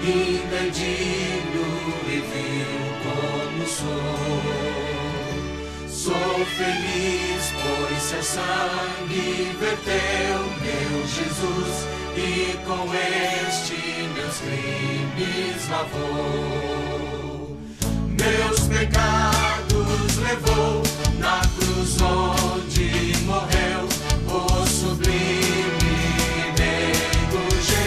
indigno e vil como sou. Sou feliz, pois seu sangue verteu, meu Jesus, e com este meus crimes lavou. Meus pecados levou na cruz onde morreu o sublime meigo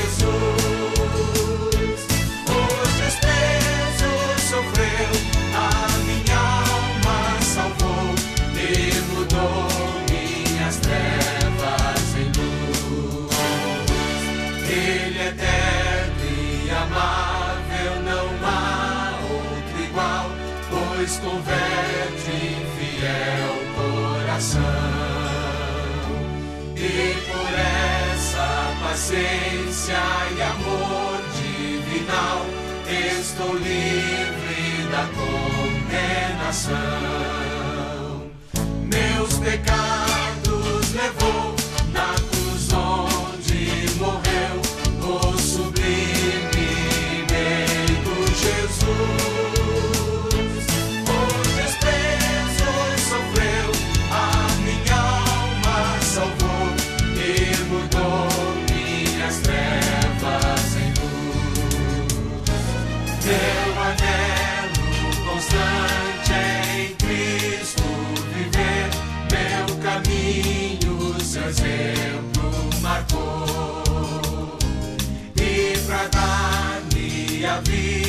Jesus. Os desprezos sofreu, a minha alma salvou e mudou minhas trevas em luz. Ele é eterno e amável, não há outro igual, pois converte em fiel coração. E por essa paciência e amor divinal, estou livre da condenação. Meus pecados levou na cruz onde morreu o sublime meigo Jesus. Os desprezos sofreu, a minha alma salvou e mudou minhas trevas em luz. Meu anelo constante é em Cristo viver, meu caminho seu exemplo marcou. E pra dar minha vida